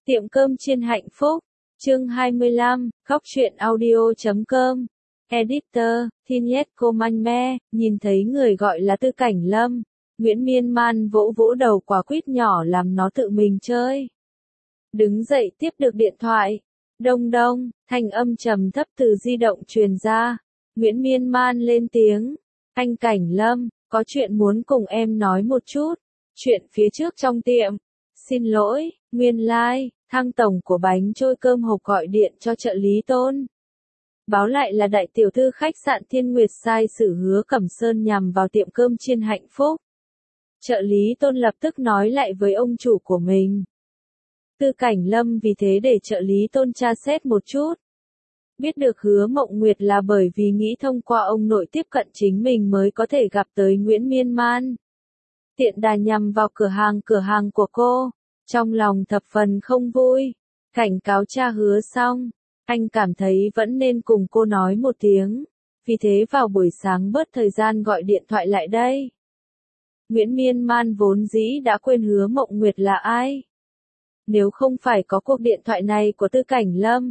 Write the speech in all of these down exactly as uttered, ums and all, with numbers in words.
Tiệm cơm chiên hạnh phúc, chương hai mươi lăm, khóc chuyện audio chấm com. Editor, Thinet Comanme, nhìn thấy người gọi là Tư Cảnh Lâm. Nguyễn Miên Man vỗ vỗ đầu quả quýt nhỏ làm nó tự mình chơi. Đứng dậy tiếp được điện thoại. Đông đông, thanh âm trầm thấp từ di động truyền ra. Nguyễn Miên Man lên tiếng. Anh Cảnh Lâm, có chuyện muốn cùng em nói một chút. Chuyện phía trước trong tiệm. Xin lỗi, nguyên lai, like, thang tổng của bánh trôi cơm hộp gọi điện cho trợ lý Tôn. Báo lại là đại tiểu thư khách sạn Thiên Nguyệt sai sử Hứa Cẩm Sơn nhằm vào tiệm cơm chiên hạnh phúc. Trợ lý Tôn lập tức nói lại với ông chủ của mình. Tư Cảnh Lâm vì thế để trợ lý Tôn tra xét một chút. Biết được Hứa Mộng Nguyệt là bởi vì nghĩ thông qua ông nội tiếp cận chính mình mới có thể gặp tới Nguyễn Miên Man. Tiện đà nhằm vào cửa hàng cửa hàng của cô. Trong lòng thập phần không vui. Cảnh cáo cha Hứa xong. Anh cảm thấy vẫn nên cùng cô nói một tiếng. Vì thế vào buổi sáng bớt thời gian gọi điện thoại lại đây. Nguyễn Miên Man vốn dĩ đã quên Hứa Mộng Nguyệt là ai. Nếu không phải có cuộc điện thoại này của Tư Cảnh Lâm.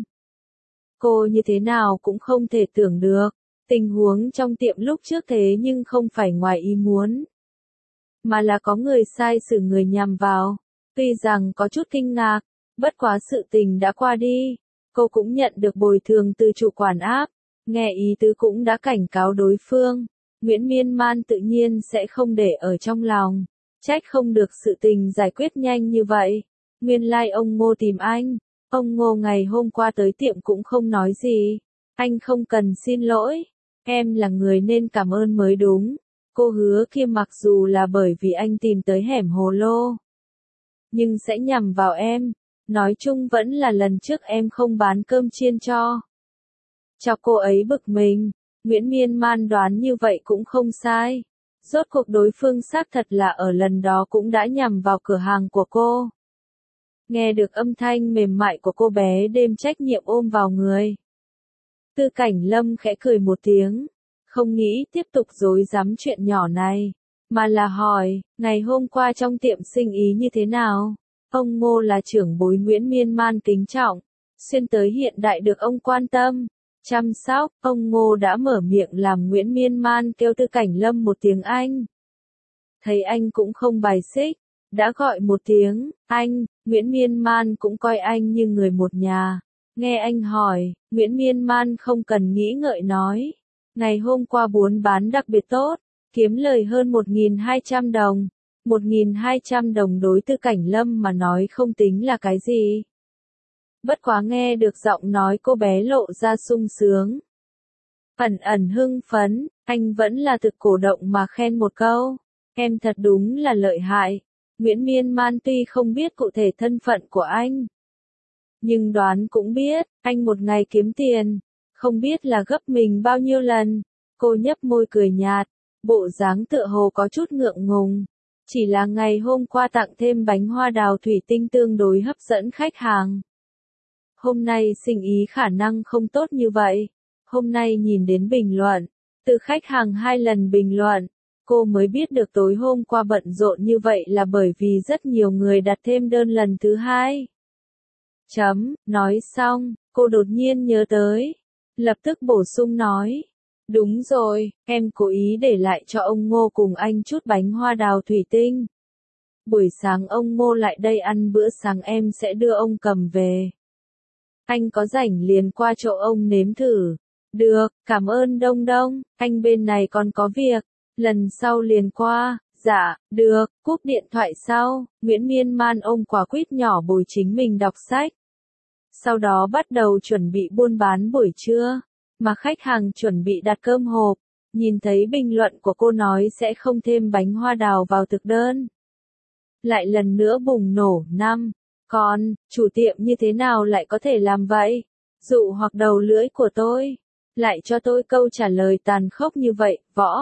Cô như thế nào cũng không thể tưởng được. Tình huống trong tiệm lúc trước thế nhưng không phải ngoài ý muốn. Mà là có người sai xử người nhằm vào. Tuy rằng có chút kinh ngạc. Bất quá sự tình đã qua đi. Cô cũng nhận được bồi thường từ chủ quản áp. Nghe ý tứ cũng đã cảnh cáo đối phương. Nguyễn Miên Man tự nhiên sẽ không để ở trong lòng. Trách không được sự tình giải quyết nhanh như vậy. Nguyên lai like ông Ngô tìm anh. Ông Ngô ngày hôm qua tới tiệm cũng không nói gì. Anh không cần xin lỗi. Em là người nên cảm ơn mới đúng. Cô hứa kia mặc dù là bởi vì anh tìm tới hẻm hồ lô. Nhưng sẽ nhằm vào em. Nói chung vẫn là lần trước em không bán cơm chiên cho. Cho cô ấy bực mình. Nguyễn Miên Man đoán như vậy cũng không sai. Rốt cuộc đối phương xác thật là ở lần đó cũng đã nhằm vào cửa hàng của cô. Nghe được âm thanh mềm mại của cô bé đêm trách nhiệm ôm vào người. Tư Cảnh Lâm khẽ cười một tiếng. Không nghĩ tiếp tục dối dám chuyện nhỏ này. Mà là hỏi, ngày hôm qua trong tiệm sinh ý như thế nào? Ông Ngô là trưởng bối Nguyễn Miên Man kính trọng. Xuyên tới hiện đại được ông quan tâm. Chăm sóc, ông Ngô đã mở miệng làm Nguyễn Miên Man kêu Tư Cảnh Lâm một tiếng anh. Thấy anh cũng không bài xích. Đã gọi một tiếng, anh, Nguyễn Miên Man cũng coi anh như người một nhà. Nghe anh hỏi, Nguyễn Miên Man không cần nghĩ ngợi nói. Ngày hôm qua buôn bán đặc biệt tốt, kiếm lời hơn một nghìn hai trăm đồng. một nghìn hai trăm đồng đối Tư Cảnh Lâm mà nói không tính là cái gì. Bất quá nghe được giọng nói cô bé lộ ra sung sướng. Ẩn ẩn hưng phấn, anh vẫn là thực cổ động mà khen một câu. Em thật đúng là lợi hại. Nguyễn Miên Man tuy không biết cụ thể thân phận của anh. Nhưng đoán cũng biết, anh một ngày kiếm tiền. Không biết là gấp mình bao nhiêu lần. Cô nhấp môi cười nhạt. Bộ dáng tựa hồ có chút ngượng ngùng. Chỉ là ngày hôm qua tặng thêm bánh hoa đào thủy tinh tương đối hấp dẫn khách hàng. Hôm nay sinh ý khả năng không tốt như vậy. Hôm nay nhìn đến bình luận. Từ khách hàng hai lần bình luận. Cô mới biết được tối hôm qua bận rộn như vậy là bởi vì rất nhiều người đặt thêm đơn lần thứ hai. Chấm, nói xong, cô đột nhiên nhớ tới. Lập tức bổ sung nói. Đúng rồi, em cố ý để lại cho ông Ngô cùng anh chút bánh hoa đào thủy tinh. Buổi sáng ông Ngô lại đây ăn bữa sáng em sẽ đưa ông cầm về. Anh có rảnh liền qua chỗ ông nếm thử. Được, cảm ơn Đông Đông, anh bên này còn có việc. Lần sau liền qua, dạ, được, cúp điện thoại sau, Nguyễn Miên Man ôm quả quýt nhỏ bồi chính mình đọc sách. Sau đó bắt đầu chuẩn bị buôn bán buổi trưa, mà khách hàng chuẩn bị đặt cơm hộp, nhìn thấy bình luận của cô nói sẽ không thêm bánh hoa đào vào thực đơn. Lại lần nữa bùng nổ, năm, còn, chủ tiệm như thế nào lại có thể làm vậy? Dụ hoặc đầu lưỡi của tôi, lại cho tôi câu trả lời tàn khốc như vậy, võ.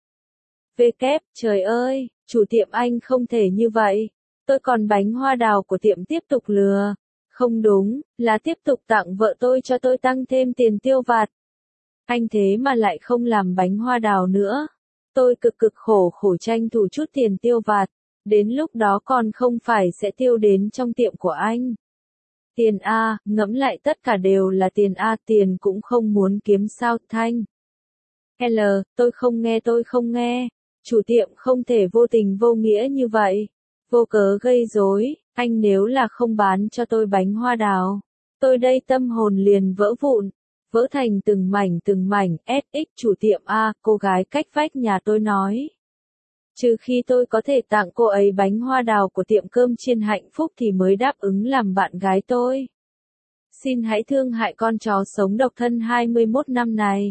Vê kép, trời ơi, chủ tiệm anh không thể như vậy. Tôi còn bánh hoa đào của tiệm tiếp tục lừa. Không đúng, là tiếp tục tặng vợ tôi cho tôi tăng thêm tiền tiêu vặt. Anh thế mà lại không làm bánh hoa đào nữa. Tôi cực cực khổ khổ tranh thủ chút tiền tiêu vặt. Đến lúc đó còn không phải sẽ tiêu đến trong tiệm của anh. Tiền A, ngẫm lại tất cả đều là tiền A, tiền cũng không muốn kiếm sao Thanh. L, tôi không nghe tôi không nghe. Chủ tiệm không thể vô tình vô nghĩa như vậy. Vô cớ gây rối, anh nếu là không bán cho tôi bánh hoa đào. Tôi đây tâm hồn liền vỡ vụn, vỡ thành từng mảnh từng mảnh. ét ích chủ tiệm A, cô gái cách vách nhà tôi nói. Trừ khi tôi có thể tặng cô ấy bánh hoa đào của tiệm cơm chiên hạnh phúc thì mới đáp ứng làm bạn gái tôi. Xin hãy thương hại con chó sống độc thân hai mươi mốt năm này.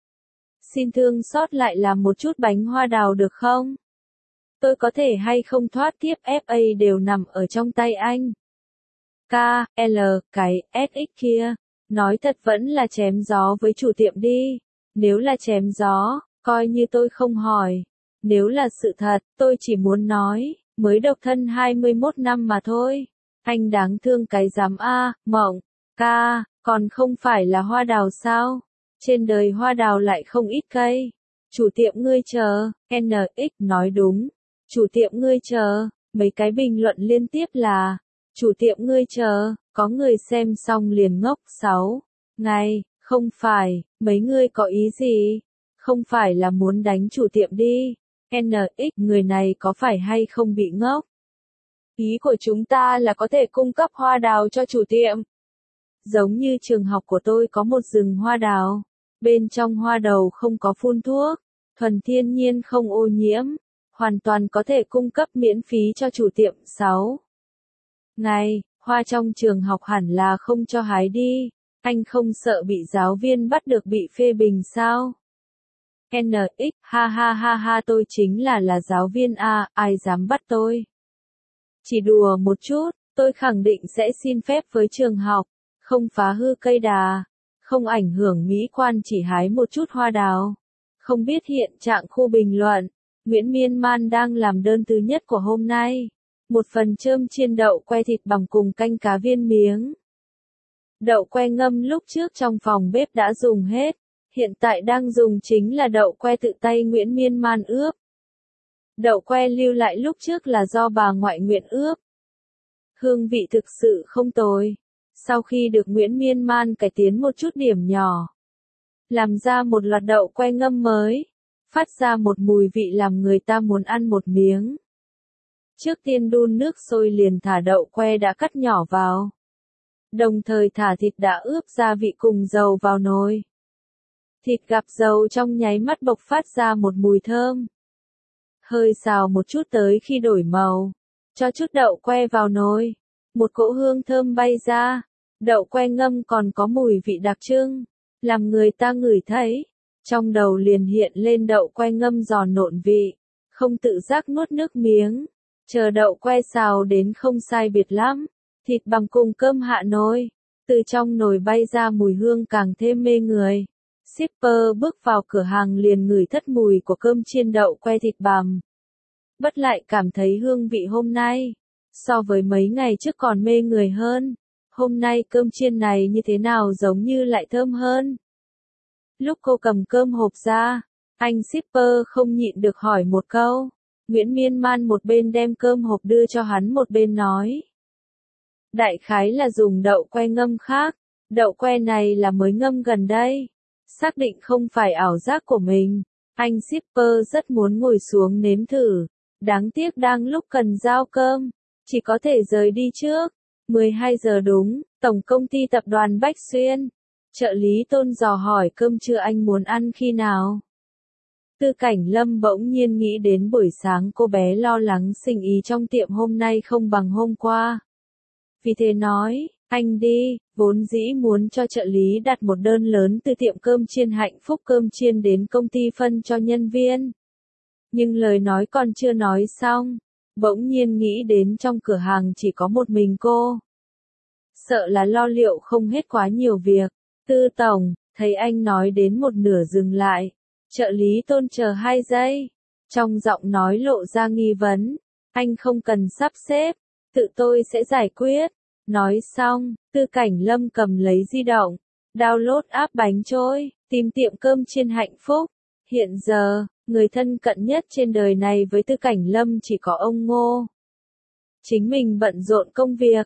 Xin thương xót lại làm một chút bánh hoa đào được không? Tôi có thể hay không thoát tiếp ép a đều nằm ở trong tay anh. K, L, cái, ét ích kia. Nói thật vẫn là chém gió với chủ tiệm đi. Nếu là chém gió, coi như tôi không hỏi. Nếu là sự thật, tôi chỉ muốn nói, mới độc thân hai mươi mốt năm mà thôi. Anh đáng thương cái giám A, mộng, ca, còn không phải là hoa đào sao? Trên đời hoa đào lại không ít cây. Chủ tiệm ngươi chờ, en ích nói đúng. Chủ tiệm ngươi chờ, mấy cái bình luận liên tiếp là, chủ tiệm ngươi chờ, có người xem xong liền ngốc sáu. Này, không phải, mấy ngươi có ý gì? Không phải là muốn đánh chủ tiệm đi. en ích người này có phải hay không bị ngốc? Ý của chúng ta là có thể cung cấp hoa đào cho chủ tiệm. Giống như trường học của tôi có một rừng hoa đào. Bên trong hoa đào không có phun thuốc, thuần thiên nhiên không ô nhiễm, hoàn toàn có thể cung cấp miễn phí cho chủ tiệm sáu. Này, hoa trong trường học hẳn là không cho hái đi, anh không sợ bị giáo viên bắt được bị phê bình sao? en ích, ha ha ha ha tôi chính là là giáo viên A, ai dám bắt tôi? Chỉ đùa một chút, tôi khẳng định sẽ xin phép với trường học, không phá hư cây đà, không ảnh hưởng mỹ quan chỉ hái một chút hoa đào. Không biết hiện trạng khu bình luận, Nguyễn Miên Man đang làm đơn thứ nhất của hôm nay. Một phần chơm chiên đậu que thịt bằm cùng canh cá viên miếng. Đậu que ngâm lúc trước trong phòng bếp đã dùng hết. Hiện tại đang dùng chính là đậu que tự tay Nguyễn Miên Man ướp. Đậu que lưu lại lúc trước là do bà ngoại Nguyễn ướp. Hương vị thực sự không tồi. Sau khi được Nguyễn Miên Man cải tiến một chút điểm nhỏ, làm ra một loạt đậu que ngâm mới, phát ra một mùi vị làm người ta muốn ăn một miếng. Trước tiên đun nước sôi liền thả đậu que đã cắt nhỏ vào. Đồng thời thả thịt đã ướp gia vị cùng dầu vào nồi. Thịt gặp dầu trong nháy mắt bộc phát ra một mùi thơm. Hơi xào một chút tới khi đổi màu. Cho chút đậu que vào nồi. Một cỗ hương thơm bay ra. Đậu que ngâm còn có mùi vị đặc trưng. Làm người ta ngửi thấy. Trong đầu liền hiện lên đậu que ngâm giòn nộn vị. Không tự giác nuốt nước miếng. Chờ đậu que xào đến không sai biệt lắm. Thịt bằng cùng cơm hạ nồi. Từ trong nồi bay ra mùi hương càng thêm mê người. Shipper bước vào cửa hàng liền ngửi thất mùi của cơm chiên đậu que thịt bằm. Bất lại cảm thấy hương vị hôm nay, so với mấy ngày trước còn mê người hơn. Hôm nay cơm chiên này như thế nào giống như lại thơm hơn. Lúc cô cầm cơm hộp ra, anh shipper không nhịn được hỏi một câu. Nguyễn Miên Man một bên đem cơm hộp đưa cho hắn một bên nói. Đại khái là dùng đậu que ngâm khác, đậu que này là mới ngâm gần đây. Xác định không phải ảo giác của mình, anh shipper rất muốn ngồi xuống nếm thử. Đáng tiếc đang lúc cần giao cơm, chỉ có thể rời đi trước. mười hai giờ đúng, Tổng công ty tập đoàn Bách Xuyên. Trợ lý Tôn dò hỏi cơm trưa anh muốn ăn khi nào. Tư Cảnh Lâm bỗng nhiên nghĩ đến buổi sáng cô bé lo lắng sinh ý trong tiệm hôm nay không bằng hôm qua. Vì thế nói, anh đi, vốn dĩ muốn cho trợ lý đặt một đơn lớn từ tiệm cơm chiên hạnh phúc cơm chiên đến công ty phân cho nhân viên. Nhưng lời nói còn chưa nói xong, bỗng nhiên nghĩ đến trong cửa hàng chỉ có một mình cô. Sợ là lo liệu không hết quá nhiều việc. Tư Tổng, thấy anh nói đến một nửa dừng lại. Trợ lý Tôn chờ hai giây. Trong giọng nói lộ ra nghi vấn. Anh không cần sắp xếp, tự tôi sẽ giải quyết. Nói xong, Tư Cảnh Lâm cầm lấy di động, download app bánh trôi, tìm tiệm cơm chiên hạnh phúc. Hiện giờ, người thân cận nhất trên đời này với Tư Cảnh Lâm chỉ có ông Ngô. Chính mình bận rộn công việc,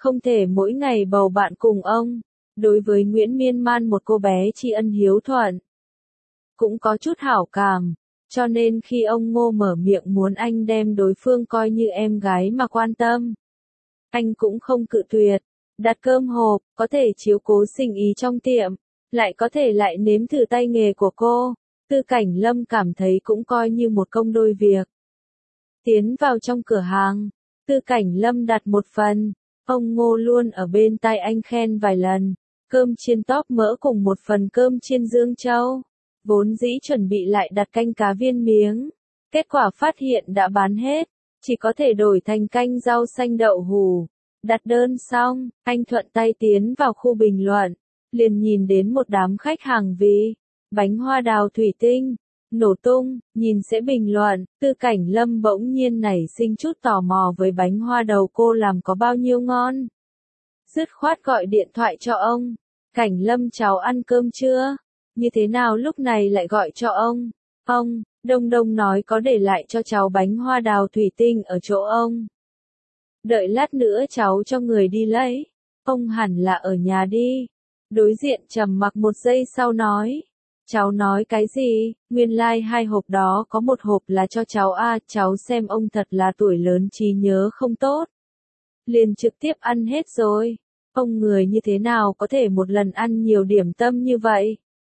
không thể mỗi ngày bầu bạn cùng ông. Đối với Nguyễn Miên Man một cô bé tri ân hiếu thuận, cũng có chút hảo cảm, cho nên khi ông Ngô mở miệng muốn anh đem đối phương coi như em gái mà quan tâm, anh cũng không cự tuyệt. Đặt cơm hộp, có thể chiếu cố sinh ý trong tiệm, lại có thể lại nếm thử tay nghề của cô. Tư Cảnh Lâm cảm thấy cũng coi như một công đôi việc. Tiến vào trong cửa hàng, Tư Cảnh Lâm đặt một phần, ông Ngô luôn ở bên tai anh khen vài lần, cơm chiên tóp mỡ cùng một phần cơm chiên Dương Châu. Vốn dĩ chuẩn bị lại đặt canh cá viên miếng, kết quả phát hiện đã bán hết, chỉ có thể đổi thành canh rau xanh đậu hủ. Đặt đơn xong, anh thuận tay tiến vào khu bình luận, liền nhìn đến một đám khách hàng vì bánh hoa đào thủy tinh nổ tung, nhìn sẽ bình luận. Tư Cảnh Lâm bỗng nhiên nảy sinh chút tò mò với bánh hoa đào cô làm có bao nhiêu ngon. Dứt khoát gọi điện thoại cho ông, Cảnh Lâm cháu ăn cơm chưa? Như thế nào lúc này lại gọi cho ông? Ông, Đông Đông nói có để lại cho cháu bánh hoa đào thủy tinh ở chỗ ông. Đợi lát nữa cháu cho người đi lấy. Ông hẳn là ở nhà đi. Đối diện trầm mặc một giây sau nói. Cháu nói cái gì? Nguyên lai like hai hộp đó có một hộp là cho cháu a, cháu xem ông thật là tuổi lớn trí nhớ không tốt. Liền trực tiếp ăn hết rồi. Ông người như thế nào có thể một lần ăn nhiều điểm tâm như vậy?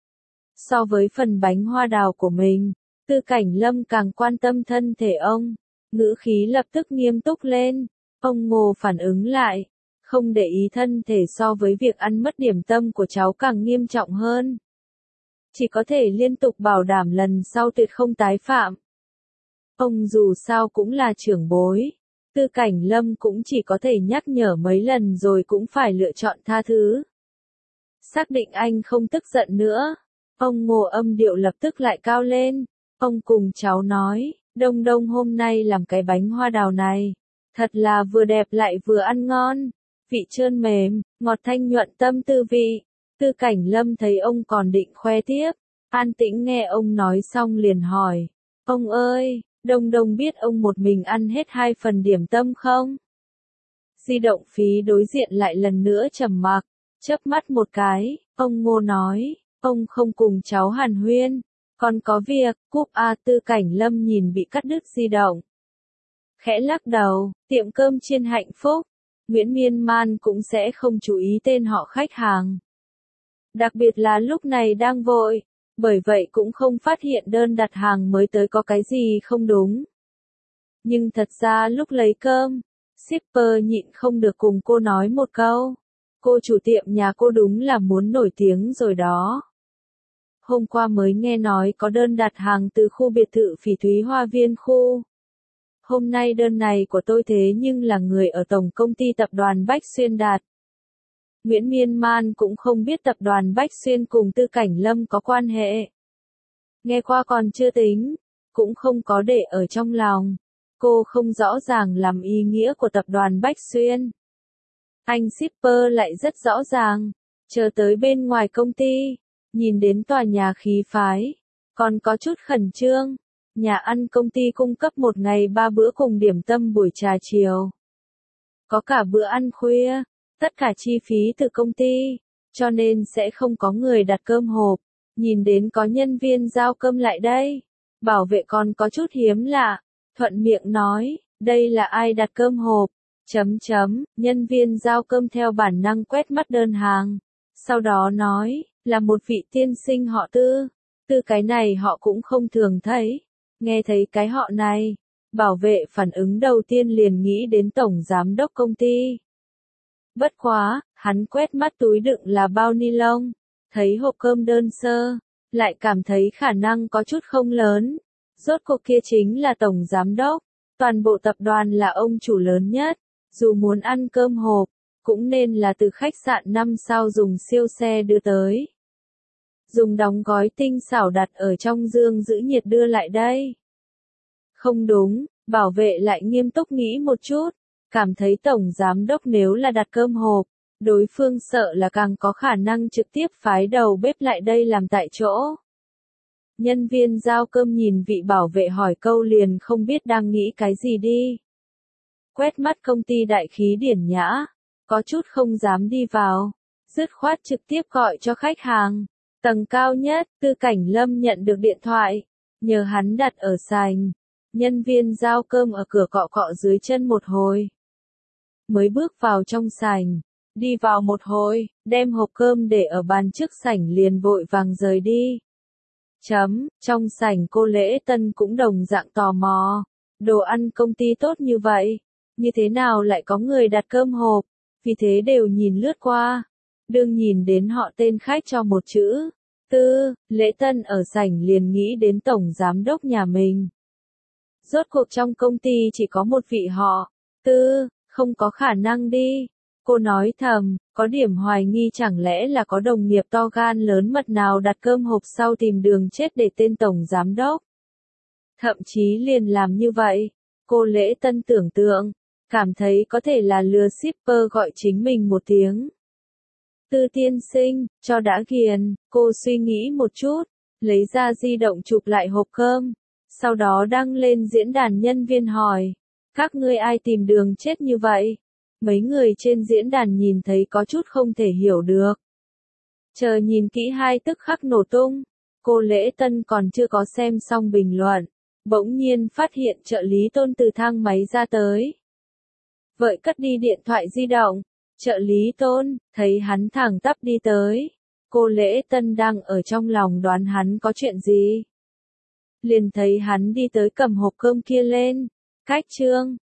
So với phần bánh hoa đào của mình, Tư Cảnh Lâm càng quan tâm thân thể ông. Ngữ khí lập tức nghiêm túc lên. Ông Ngô phản ứng lại, không để ý thân thể so với việc ăn mất điểm tâm của cháu càng nghiêm trọng hơn. Chỉ có thể liên tục bảo đảm lần sau tuyệt không tái phạm. Ông dù sao cũng là trưởng bối, Tư Cảnh Lâm cũng chỉ có thể nhắc nhở mấy lần rồi cũng phải lựa chọn tha thứ. Xác định anh không tức giận nữa, ông Ngô âm điệu lập tức lại cao lên. Ông cùng cháu nói, Đông Đông hôm nay làm cái bánh hoa đào này. Thật là vừa đẹp lại vừa ăn ngon, vị trơn mềm, ngọt thanh nhuận tâm tư vị. Tư Cảnh Lâm thấy ông còn định khoe tiếp, an tĩnh nghe ông nói xong liền hỏi, ông ơi, Đông Đông biết ông một mình ăn hết hai phần điểm tâm không? Di động phí đối diện lại lần nữa trầm mặc, chớp mắt một cái, ông Ngô nói, ông không cùng cháu hàn huyên, còn có việc, cúp a. Tư Cảnh Lâm nhìn bị cắt đứt di động. Khẽ lắc đầu, tiệm cơm chiên Hạnh Phúc, Nguyễn Miên Man cũng sẽ không chú ý tên họ khách hàng. Đặc biệt là lúc này đang vội, bởi vậy cũng không phát hiện đơn đặt hàng mới tới có cái gì không đúng. Nhưng thật ra lúc lấy cơm, shipper nhịn không được cùng cô nói một câu. Cô chủ tiệm nhà cô đúng là muốn nổi tiếng rồi đó. Hôm qua mới nghe nói có đơn đặt hàng từ khu biệt thự Phỉ Thúy Hoa Viên khu. Hôm nay đơn này của tôi thế nhưng là người ở tổng công ty tập đoàn Bách Xuyên đặt. Nguyễn Miên Man cũng không biết tập đoàn Bách Xuyên cùng Tư Cảnh Lâm có quan hệ. Nghe qua còn chưa tính, cũng không có để ở trong lòng. Cô không rõ ràng làm ý nghĩa của tập đoàn Bách Xuyên. Anh shipper lại rất rõ ràng, chờ tới bên ngoài công ty, nhìn đến tòa nhà khí phái, còn có chút khẩn trương. Nhà ăn công ty cung cấp một ngày ba bữa cùng điểm tâm buổi trà chiều. Có cả bữa ăn khuya, tất cả chi phí từ công ty, cho nên sẽ không có người đặt cơm hộp. Nhìn đến có nhân viên giao cơm lại đây, bảo vệ còn có chút hiếm lạ, thuận miệng nói, đây là ai đặt cơm hộp, chấm chấm, nhân viên giao cơm theo bản năng quét mắt đơn hàng, sau đó nói, là một vị tiên sinh họ Tư, Tư cái này họ cũng không thường thấy. Nghe thấy cái họ này, bảo vệ phản ứng đầu tiên liền nghĩ đến tổng giám đốc công ty. Bất quá, hắn quét mắt túi đựng là bao ni lông, thấy hộp cơm đơn sơ, lại cảm thấy khả năng có chút không lớn. Rốt cuộc kia chính là tổng giám đốc, toàn bộ tập đoàn là ông chủ lớn nhất, dù muốn ăn cơm hộp, cũng nên là từ khách sạn năm sao dùng siêu xe đưa tới. Dùng đóng gói tinh xảo đặt ở trong dương giữ nhiệt đưa lại đây. Không đúng, bảo vệ lại nghiêm túc nghĩ một chút, cảm thấy tổng giám đốc nếu là đặt cơm hộp, đối phương sợ là càng có khả năng trực tiếp phái đầu bếp lại đây làm tại chỗ. Nhân viên giao cơm nhìn vị bảo vệ hỏi câu liền không biết đang nghĩ cái gì đi. Quét mắt công ty đại khí điển nhã, có chút không dám đi vào, dứt khoát trực tiếp gọi cho khách hàng. Tầng cao nhất, Tư Cảnh Lâm nhận được điện thoại, nhờ hắn đặt ở sành. Nhân viên giao cơm ở cửa cọ cọ dưới chân một hồi. Mới bước vào trong sành, đi vào một hồi, đem hộp cơm để ở bàn trước sảnh liền vội vàng rời đi. Chấm, trong sảnh cô Lễ Tân cũng đồng dạng tò mò. Đồ ăn công ty tốt như vậy, như thế nào lại có người đặt cơm hộp, vì thế đều nhìn lướt qua. Đương nhìn đến họ tên khách cho một chữ, Tư, Lễ Tân ở sảnh liền nghĩ đến tổng giám đốc nhà mình. Rốt cuộc trong công ty chỉ có một vị họ, Tư, không có khả năng đi. Cô nói thầm, có điểm hoài nghi chẳng lẽ là có đồng nghiệp to gan lớn mật nào đặt cơm hộp sau tìm đường chết để tên tổng giám đốc. Thậm chí liền làm như vậy, cô Lễ Tân tưởng tượng, cảm thấy có thể là lừa shipper gọi chính mình một tiếng. Tư tiên sinh, cho đã ghiền, cô suy nghĩ một chút, lấy ra di động chụp lại hộp cơm, sau đó đăng lên diễn đàn nhân viên hỏi, các ngươi ai tìm đường chết như vậy? Mấy người trên diễn đàn nhìn thấy có chút không thể hiểu được. Chờ nhìn kỹ hai tức khắc nổ tung, cô Lễ Tân còn chưa có xem xong bình luận, bỗng nhiên phát hiện trợ lý Tôn từ thang máy ra tới. Vội cất đi điện thoại di động, trợ lý Tôn, thấy hắn thẳng tắp đi tới. Cô Lễ Tân đang ở trong lòng đoán hắn có chuyện gì. Liền thấy hắn đi tới cầm hộp cơm kia lên, cách trương,